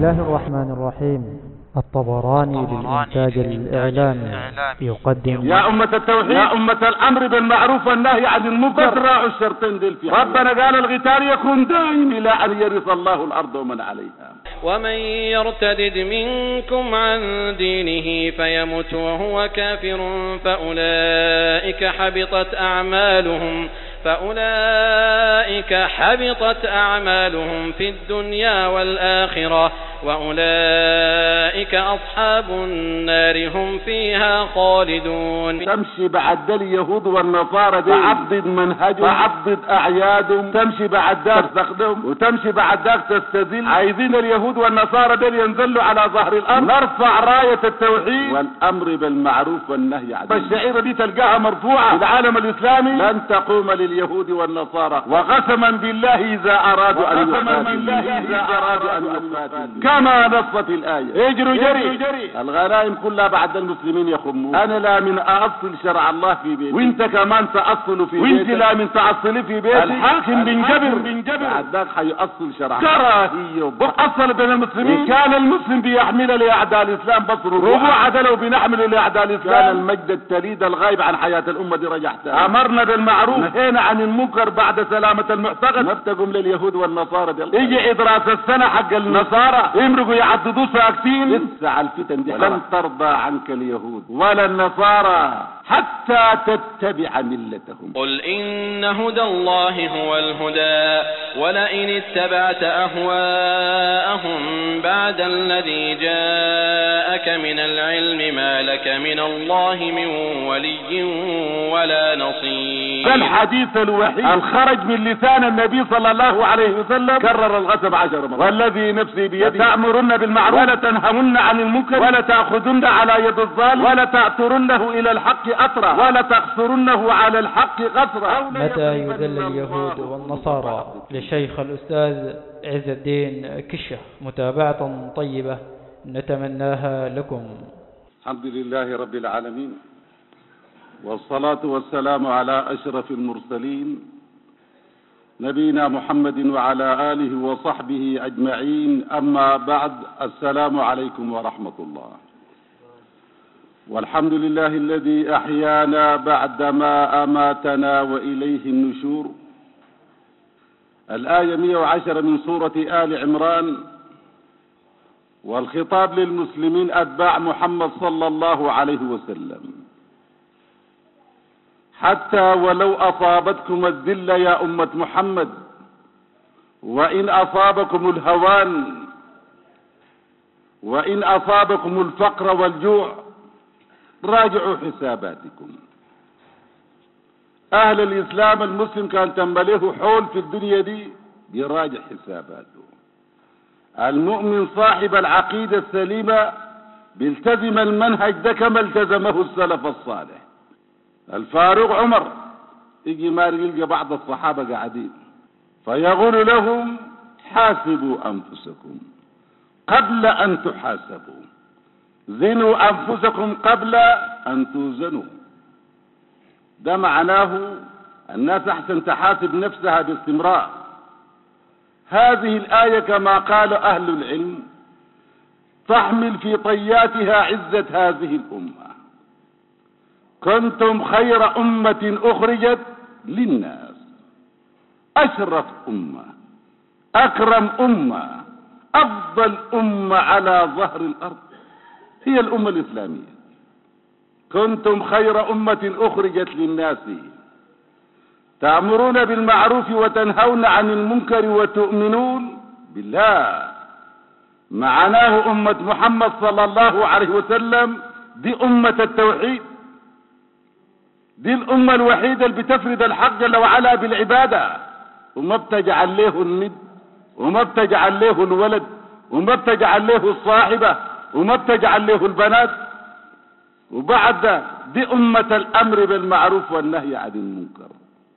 الله الرحمن الرحيم. الطبراني للإنتاج الإعلامي يقدم يا أمة التوحيد، يا أمة الأمر بالمعروف والنهي عن المنكر، تراعوا الشرطين دول فيها. ربنا قال القتال يكون دائم إلى أن يرث الله الأرض ومن عليها. ومن يرتدد منكم عن دينه فيمت وهو كافر فأولئك حبطت أعمالهم في الدنيا والآخرة وأولئك أصحاب النار هم فيها خالدون. تمشي بعد اليهود والنصارى دي تعضد منهجهم، تعضد أعيادهم، تمشي بعد ذاك تستخدم وتمشي بعد ذاك تستذل. عايزين اليهود والنصارى دي ينزلوا على ظهر الأرض، نرفع راية التوحيد والأمر بالمعروف والنهي عن المنكر. الشعيرة دي تلقاها مرفوعة في العالم الإسلامي: لن تقوم لليهود والنصارى وقسما بالله إذا أرادوا أن يقاتلوا كما نصت الآية. اجروا جري الغنائم كلها بعد المسلمين يخمون. أنا لا من أأصل شرع الله في بيتي، وانت كمان تأصل في بيتك، وانت لا من تأصل في بيتي. الحاكم بنجبر بعد ذاك حيأصل شرع كراهية وأصل بين المسلمين. كان المسلم بيحمل لأعداء الإسلام بصره ربع عدلوا بنحمل لأعداء الإسلام. كان المجد التليد الغايب عن حياة الأمة دي رجعتها. أمرنا بالمعروف نهينا عن المنكر بعد سلامة المعتقد. ما بتقوم لليهود والنصارى دي. يجي إدراس السنة حق النصارى يمرقوا يعددوا ساكتين. لسه على الفتن دي. لن ترضى عنك اليهود ولا النصارى حتى تتبع ملتهم. قل إن هدى الله هو الهدى ولئن اتبعت أهواءهم بعد الذي جاءك من العلم ما لك من الله من ولي ولا نصير. الحديث الوحيد الخرج من لسان النبي صلى الله عليه وسلم كرر الغسب 10 مرات: والذي نفسي بيده تأمرن بالمعروف ولا تنهون عن المنكر ولا تأخذن على يد الظالم ولا تأثرنه إلى الحق أطرا ولا تقصرنه على الحق قصرا. متى يذل اليهود والنصارى؟ لشيخ الأستاذ عز الدين كشة. متابعة طيبة نتمناها لكم. الحمد لله رب العالمين، والصلاة والسلام على أشرف المرسلين نبينا محمد وعلى آله وصحبه أجمعين. أما بعد، السلام عليكم ورحمة الله. والحمد لله الذي أحيانا بعدما أماتنا وإليه النشور. الآية 110 من سورة آل عمران، والخطاب للمسلمين أتباع محمد صلى الله عليه وسلم: حتى ولو أصابتكم الذل يا أمة محمد، وإن أصابكم الهوان، وإن أصابكم الفقر والجوع، راجعوا حساباتكم. أهل الإسلام المسلم كان تنبليه حول في الدنيا دي بيراجع حساباته. المؤمن صاحب العقيدة السليمة بيلتزم المنهج ده كما التزمه السلف الصالح. الفاروق عمر يجي ماري يلقى بعض الصحابة قاعدين فيقول لهم: حاسبوا أنفسكم قبل أن تحاسبوا، زنوا أنفسكم قبل أن توزنوا. ده معناه الناس أحسن تحاسب نفسها باستمرار. هذه الآية كما قال أهل العلم تحمل في طياتها عزة هذه الأمة: كنتم خير أمة أخرجت للناس، أشرف أمة، أكرم أمة، أفضل أمة على ظهر الأرض هي الأمة الإسلامية. كنتم خير أمة أخرجت للناس تأمرون بالمعروف وتنهون عن المنكر وتؤمنون بالله. معناه أمة محمد صلى الله عليه وسلم دي أمة التوحيد، دي الأمة الوحيدة اللي بتفرد الحق جل وعلا بالعبادة، وما بتجعل له الند، وما بتجعل له الولد، وما بتجعل له الصاحبة، وما بتجعل له البنات. وبعد دي أمة الأمر بالمعروف والنهي عن المنكر.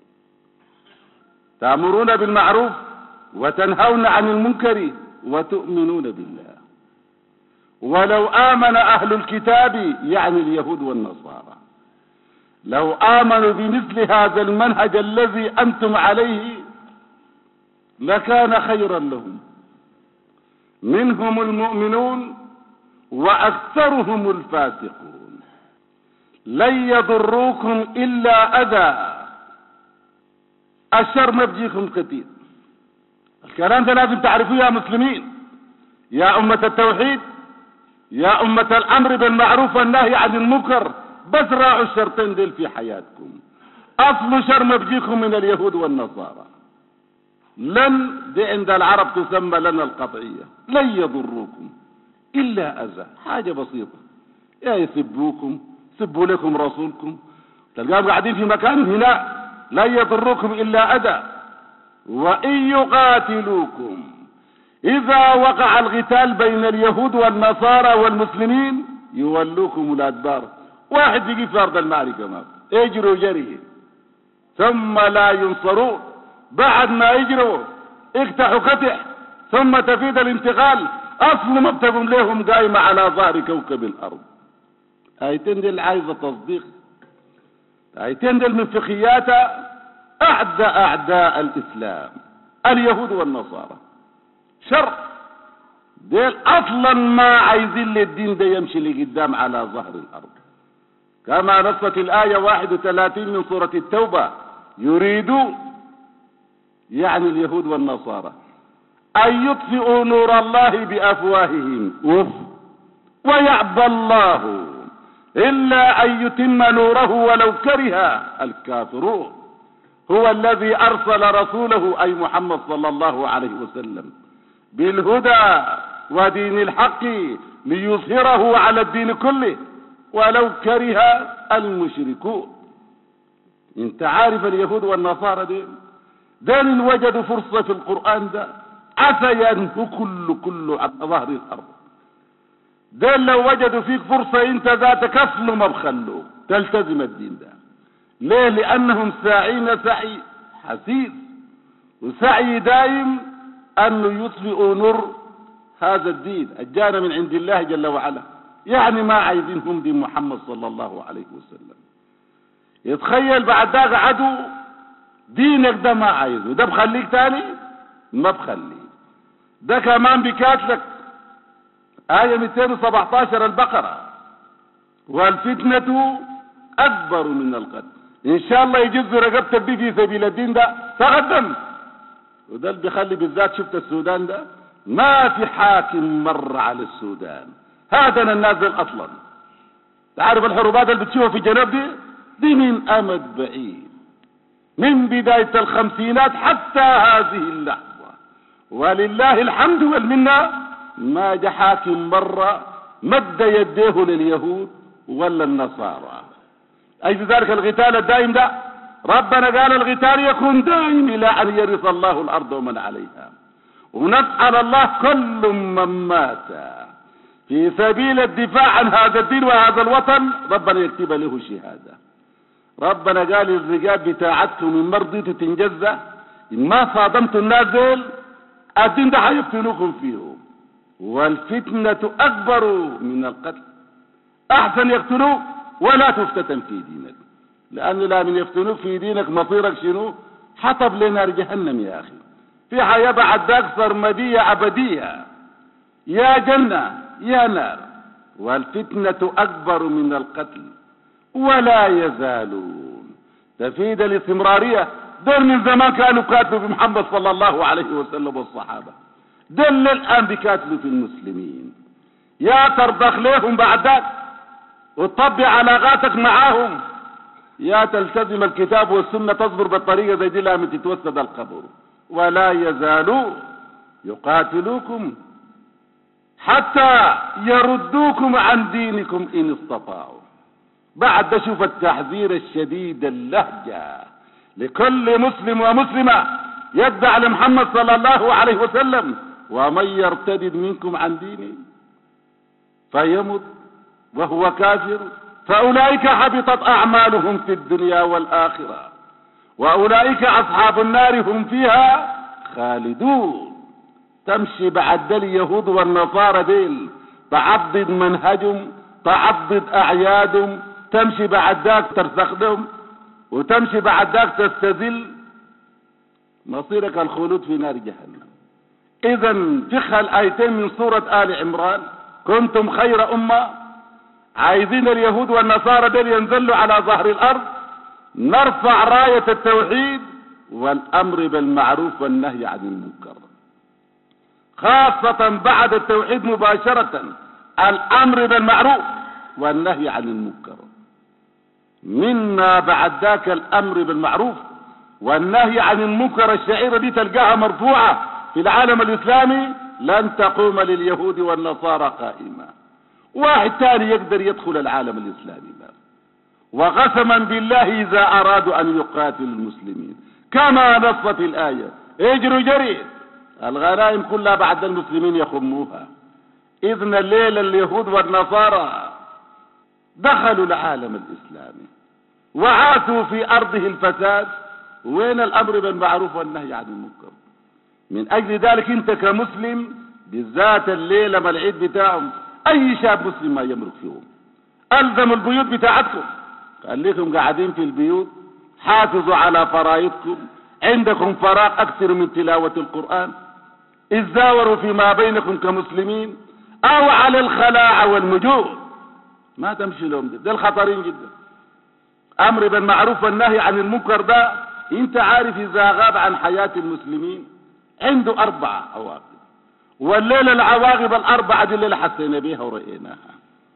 تأمرون بالمعروف وتنهون عن المنكر وتؤمنون بالله. ولو آمن أهل الكتاب يعني اليهود والنصارى، لو آمنوا بمثل هذا المنهج الذي أنتم عليه لكان خيرا لهم. منهم المؤمنون وأكثرهم الفاسقون. لن يضروكم إلا أذى، الشر ما بيجيكم كثير. الكلام ده لازم تعرفوه يا مسلمين، يا أمة التوحيد، يا أمة الأمر بالمعروف والنهي عن المنكر. بس راعوا الشرطين دول في حياتكم. أصل شر ما بيجيكم من اليهود والنصارى. لن دي عند العرب تسمى لنا القطعية. لن يضروكم إلا أذى، حاجة بسيطة، يا يسبوكم، سبوا لكم رسولكم، تلقاهم قاعدين في مكان هنا. لن يضروكم إلا أذى وإن يقاتلوكم، إذا وقع القتال بين اليهود والنصارى والمسلمين يولوكم الأدبار. واحد يجي في أرض المعركة ما يجروا جري ثم لا ينصرون، بعد ما يجروا افتحوا كتح ثم تفيد الانتقال. أصل ما بتقوم لهم قايمة على ظهر كوكب الأرض. آيتين دي اللي عايزة تصديق، آيتين دي من فقهيات أعداء الإسلام اليهود والنصارى. شر ديل أصلا ما عايزين للدين ده يمشي لقدام على ظهر الأرض، كما نصت الآية 31 من سورة التوبة. يريدوا يعني اليهود والنصارى أن يطفئوا نور الله بأفواههم ويعبى الله إلا أن يتم نوره ولو كره الكافرون. هو الذي أرسل رسوله أي محمد صلى الله عليه وسلم بالهدى ودين الحق ليظهره على الدين كله ولو كره المشركون. انت عارف اليهود والنصارى دين وجدوا فرصة في القرآن ده عسى ينهوا كل عن ظهر الأرض. دين لو وجدوا فيك فرصة انت ذاتك اصله ما بخلوه تلتزم الدين ده. ليه؟ لأنهم ساعين سعي حسيس وسعي دائم أنه يطفئوا نور هذا الدين الجانا من عند الله جل وعلا. يعني ما عايزينهم دين محمد صلى الله عليه وسلم. يتخيل بعد ذاك عدو دينك ده ما عايزه، ده بخليك تاني ما بخليه. ده كمان بكاتلك آية 217 البقرة، والفتنة أكبر من القتل. إن شاء الله يجز رقبتك دي في سبيل الدين ده تقدم. وده اللي بيخلي بالذات شفت السودان ده ما في حاكم مر على السودان هذا النازل أصلا. تعرف الحروبات اللي بتشوفها في الجنوب دي من أمد بعيد، من بداية الخمسينات حتى هذه اللحظة، ولله الحمد والمنة ما جاء حاكم مرة مد يديه لليهود ولا النصارى. أي ذلك القتال الدائم ده ربنا قال القتال يكون دائم إلى أن يرث الله الأرض ومن عليها. ونسأل الله كل من مات في سبيل الدفاع عن هذا الدين وهذا الوطن ربنا يكتب له شهادة. ربنا قال الرجال بتاعتكم من مرضيتوا تنجزة، إن ما صادمتوا الناس دول الدين ده حيفتنوكم فيه. والفتنة أكبر من القتل. أحسن يقتلوك ولا تفتتن في دينك، لأنه لا من يفتنوك في دينك مصيرك شنو؟ حطب لنار جهنم يا أخي. في حياة بعد ذاك سرمدية أبدية، يا جنة يا نار. والفتنة أكبر من القتل ولا يزالون تفيد الاستمرارية. دول من زمان كانوا كاتبوا بمحمد صلى الله عليه وسلم والصحابة، دول الآن بكاتبوا في المسلمين. يا ترضخ لهم بعد ذاك وتطبع علاقاتك معاهم، يا تلتزم الكتاب والسنة تصبر بالطريقة زي دي لما تتوسد القبر. ولا يزالوا يقاتلوكم حتى يردوكم عن دينكم إن استطاعوا. بعد ده شوف التحذير الشديد اللهجة لكل مسلم ومسلمة يتبع لمحمد صلى الله عليه وسلم. ومن يرتد منكم عن دينه فيمت وهو كافر فأولئك حبطت أعمالهم في الدنيا والآخرة وأولئك أصحاب النار هم فيها خالدون. تمشي بعد اليهود والنصارى ديل تعضد منهجهم، تعضد أعيادهم، تمشي بعد ذاك ترسخدهم، وتمشي بعد ذاك تستذل، مصيرك الخلود في نار جهنم. إذا فقه الآيتين من سورة آل عمران: كنتم خير أمة. عايزين اليهود والنصارى دول ينزلوا على ظهر الأرض، نرفع راية التوحيد والأمر بالمعروف والنهي عن المنكر، خاصة بعد التوحيد مباشرة الأمر بالمعروف والنهي عن المنكر. منا بعد ذاك الأمر بالمعروف والنهي عن المنكر، الشعيرة دي تلقاها مرفوعة في العالم الإسلامي: لن تقوم لليهود والنصارى قائمة. واحد تاني يقدر يدخل العالم الإسلامي بقى. وقسما بالله إذا أرادوا أن يقاتلوا المسلمين كما نصت الآية: اجروا جري، الغنائم كلها بعد المسلمين يخموها. إذن الليل اليهود والنصارى دخلوا العالم الإسلامي وعاثوا في أرضه الفساد. وين الأمر بالمعروف والنهي عن المنكر؟ من أجل ذلك أنت كمسلم بالذات الليلة ما العيد بتاعهم، أي شاب مسلم ما يملك فيهم، ألزموا البيوت بتاعتكم، خليكم قاعدين في البيوت، حافظوا على فرائضكم، عندكم فراغ أكثر من تلاوة القرآن، ازداوروا فيما بينكم كمسلمين، أو على الخلاعة والمجوع ما تمشي لهم. ده الخطرين جدا. أمر بالمعروف والنهي عن المنكر ده أنت عارف إذا غاب عن حياة المسلمين عنده 4 عواقب، والليلة العواقب ال4 دي اللي حسينا بيها ورأيناها.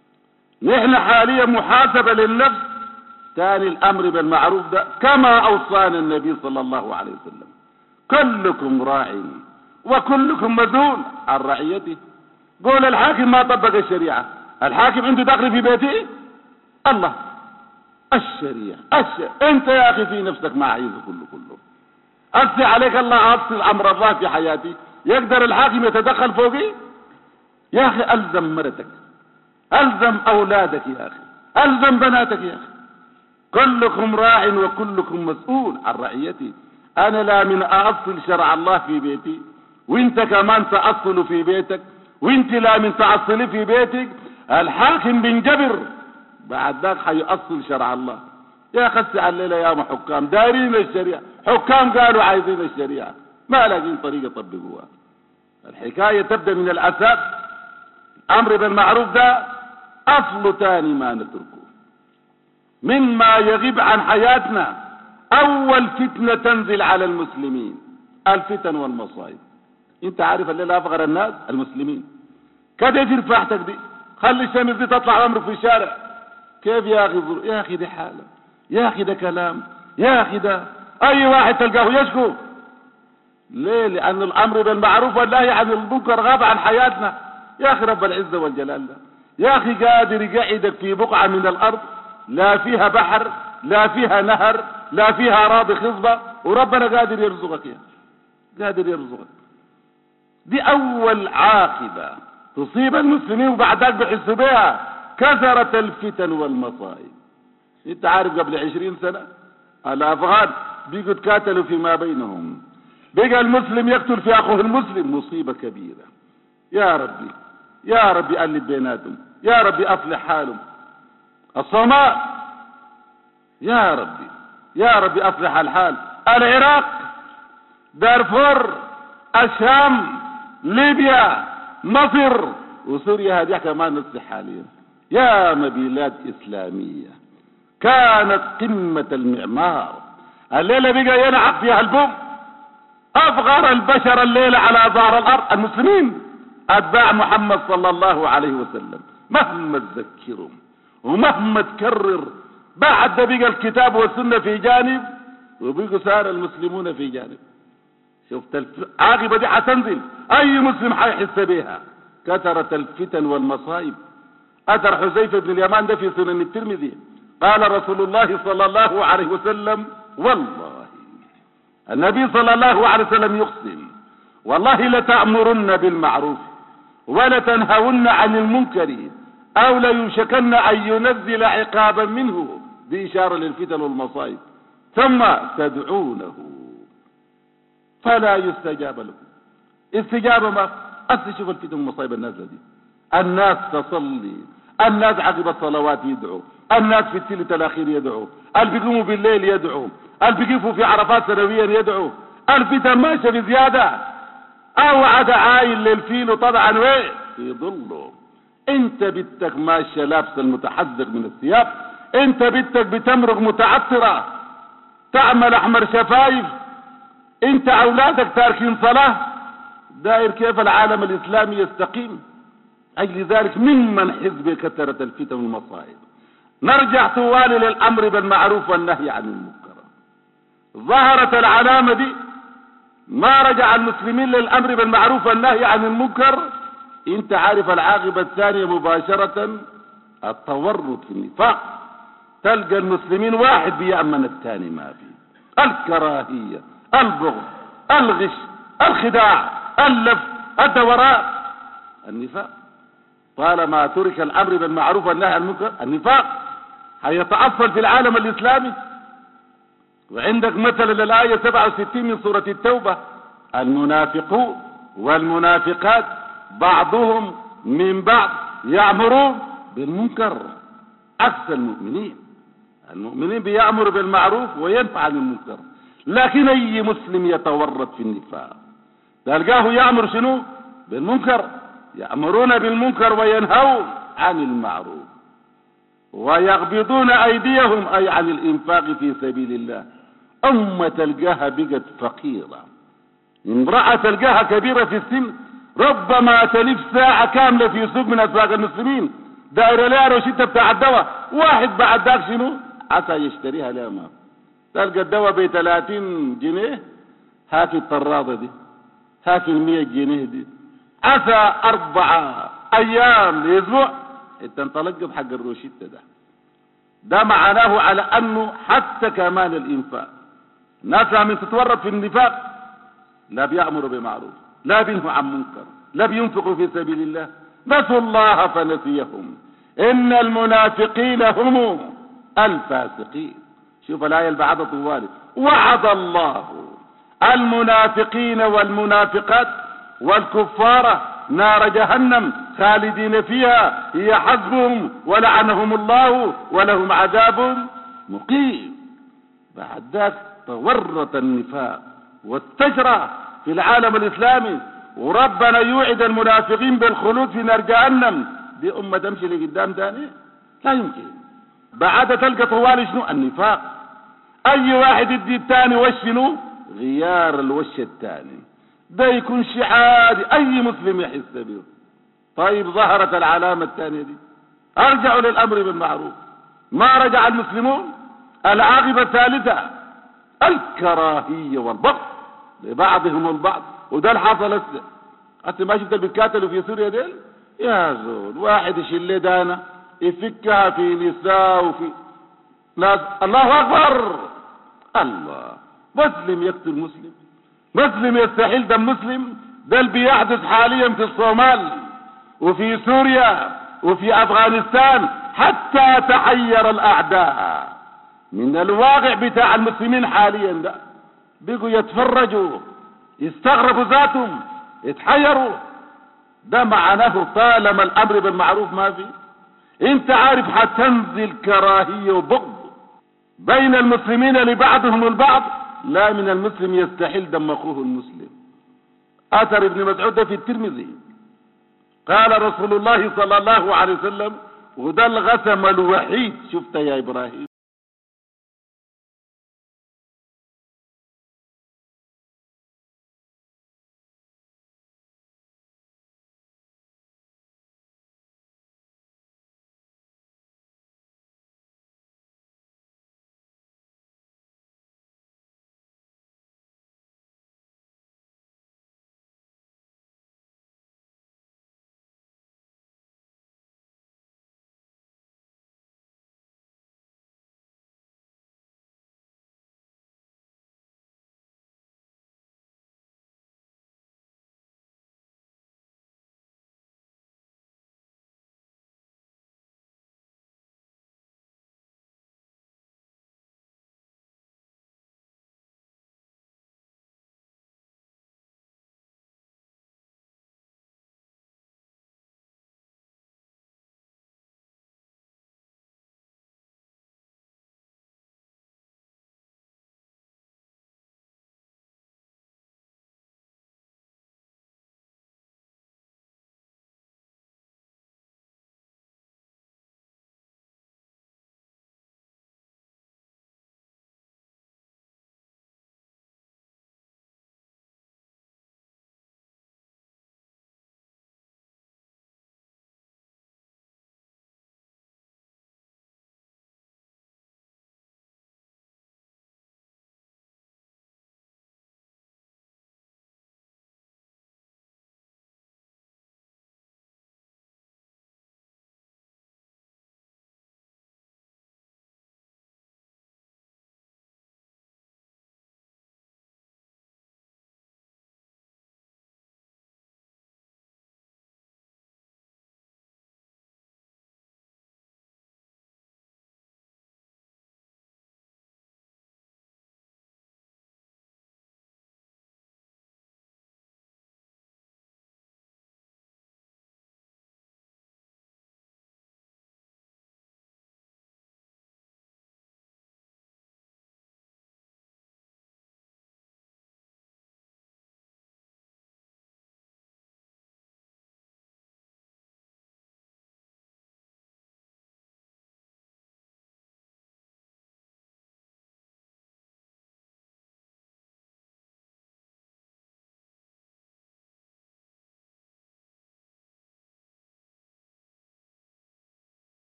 نحن حاليا محاسبة للنفس. ثاني الأمر بالمعروف ده كما أوصانا النبي صلى الله عليه وسلم: كلكم راع وكلكم مسؤول عن رعيته. قول الحاكم ما طبق الشريعة، الحاكم عنده دخل في بيته؟ الله، الشريعة انت يا اخي في نفسك ما عايزه كله. أفسي عليك الله، أفصل أمر الله في حياتي. يقدر الحاكم يتدخل فوقي؟ يا أخي ألزم مرتك، ألزم أولادك يا أخي، ألزم بناتك يا أخي. كلكم راع وكلكم مسؤول عن رعيتي. أنا لا من أأصل شرع الله في بيتي، وانت كمان تأصل في بيتك، وانت لا من تأصل في بيتك. الحاكم بنجبر بعد ذاك حيأصل شرع الله. يا خسي على الليلة يا حكام دارين الشريعة، حكام قالوا عايزين الشريعة، ما لاقين طريقة يطبقوها. الحكاية تبدأ من الأساس. الأمر بالمعروف ده أصل ثاني ما نتركه. مما يغيب عن حياتنا أول فتنة تنزل على المسلمين: الفتن والمصائب. انت عارف الليلة أفغر الناس المسلمين. كده ترفع راحتك دي، خلي الشمس دي تطلع عمرك في الشارع. كيف يا أخي؟ يا أخي دي حالة، يا أخي ده كلام، يا أخي ده أي واحد تلقاه يشكو. ليه؟ لأن الأمر بالمعروف والنهي عن المنكر غاب عن حياتنا. يا أخي رب العزة والجلال ده يا أخي قادر يقعدك في بقعة من الأرض لا فيها بحر لا فيها نهر لا فيها أراضي خصبة، وربنا قادر يرزقك يا قادر يرزقك. دي أول عاقبة تصيب المسلمين وبعد ذلك بيحسوا بها: كثرت الفتن والمصائب. انت عارف قبل 20 سنة الأفغان بيقوا تقاتلوا فيما بينهم، بقى المسلم يقتل في أخوه المسلم، مصيبة كبيرة. يا ربي يا ربي ألف بيناتهم، يا ربي أصلح حالهم. الصومال يا ربي يا ربي أصلح الحال. العراق، دارفور، الشام، ليبيا، مصر، وسوريا هذه كمان نصح حاليا. يا بلاد إسلامية كانت قمة المعمار، الليلة بقى ينعق فيها البوم. أفغر البشر الليلة على ظهر الأرض المسلمين أتباع محمد صلى الله عليه وسلم. مهما تذكرهم ومهما تكرر بعد بقى الكتاب والسنة في جانب وبقوا سار المسلمون في جانب. شفت العاقبة دي حتنزل، أي مسلم حيحس بها. كثرت الفتن والمصائب. أثر حذيفة بن اليمان ده في سنن الترمذي قال رسول الله صلى الله عليه وسلم: والله النبي صلى الله عليه وسلم يقسم: والله لتأمرن بالمعروف ولتنهون عن المنكر أو ليوشكن أن ينزل عقابا منه. دي إشارة للفتن والمصائب. ثم تدعونه فلا يستجاب لكم. استجابة ما أستشوف الفتن والمصائب النازلة دي. الناس تصلي، الناس عقب الصلوات يدعو، الناس في الثلث الأخير يدعو، اللي بيقوموا بالليل يدعو، اللي بيقفوا في عرفات سنويا يدعو. الفتن ماشية بزيادة. اوعد عايل للفيل طبعا وين في ظله. انت بدك ماشيه لابسه المتحذق من الثياب، انت بدك بتمرق متعطره تعمل احمر شفايف، انت اولادك تاركين صلاه، داير كيف العالم الاسلامي يستقيم؟ اجل ذلك ممن حزب كثرة الفتن والمصائب. نرجع طوال للامر بالمعروف والنهي عن المنكر. ظهرت العلامه دي، ما رجع المسلمين للامر بالمعروف والنهي عن المنكر، انت عارف العاقبه الثانيه مباشره التورط في النفاق. تلقى المسلمين واحد بيأمن الثاني ما فيه، الكراهيه، البغض، الغش، الخداع، اللف، الدورات، النفاق. طالما ترك الامر بالمعروف والنهي عن المنكر النفاق هيتأصل في العالم الاسلامي. وعندك مثل للآية 67 من سورة التوبة: المنافقون والمنافقات بعضهم من بعض يأمرون بالمنكر. عكس المؤمنين، المؤمنين بيأمر بالمعروف وينهى عن المنكر، لكن اي مسلم يتورط في النفاق تلقاه يأمر شنو؟ بالمنكر. يأمرون بالمنكر وينهون عن المعروف ويغبضون ايديهم، اي عن الانفاق في سبيل الله. امة تلقاها بقت فقيرة، امرأة تلقاها كبيرة في السن ربما تلف ساعة كاملة في سوق من اسواق المسلمين دائرة لها روشتة بتاع الدواء، واحد بعد ذاك شنو عسى يشتريها لا ما تلقى الدواء ب 30 جنيه، هاك الطرادة دي، هاك 100 جنيه دي، عسى 4 ايام لاسبوع انت انطلقت حق الروشتة ده معناه على انه حتى كمان الانفاق ناس من تتورط في النفاق، لا بيأمروا بمعروف، لا بينهوا عن منكر، لا بينفقوا في سبيل الله، نسوا الله فنسيهم، ان المنافقين هم الفاسقين. شوف الآية اللي بعدها طوالي: وعد الله المنافقين والمنافقات والكفار نار جهنم خالدين فيها هي حسبهم ولعنهم الله ولهم عذاب مقيم. بعد ذاك تورط النفاق واستجرى في العالم الإسلامي، وربنا يوعد المنافقين بالخلود في نار جهنم. دي أمة تمشي لقدام تاني؟ لا يمكن. بعد تلقى طوال شنو؟ النفاق. أي واحد يدي الثاني وش شنو؟ غيار الوش الثاني، ده يكون شيء عادي أي مسلم يحس به. طيب ظهرت العلامة الثانية دي، أرجعوا للأمر بالمعروف، ما رجع المسلمون. العاقبة الثالثة الكراهية والبغض لبعضهم البعض، وده اللي حصل هسه ما شفت اللي بيتكاتلوا في سوريا ديل؟ يا زول واحد يشيل له دانة يفكها في نساء وفي ناس، الله أكبر، الله، مسلم يقتل مسلم، مسلم يستحيل دم مسلم. ده اللي بيحدث حاليا في الصومال وفي سوريا وفي أفغانستان، حتى تحير الأعداء من الواقع بتاع المسلمين حاليا. ده بيقوا يتفرجوا يستغربوا ذاتهم يتحيروا. ده معناه طالما الأمر بالمعروف ما في، انت عارف حتنزل كراهية وبغض بين المسلمين لبعضهم البعض. لا من المسلم يستحيل دم أخوه المسلم. أثر ابن مسعود في الترمذي قال رسول الله صلى الله عليه وسلم، وده الغسم الوحيد شفت يا إبراهيم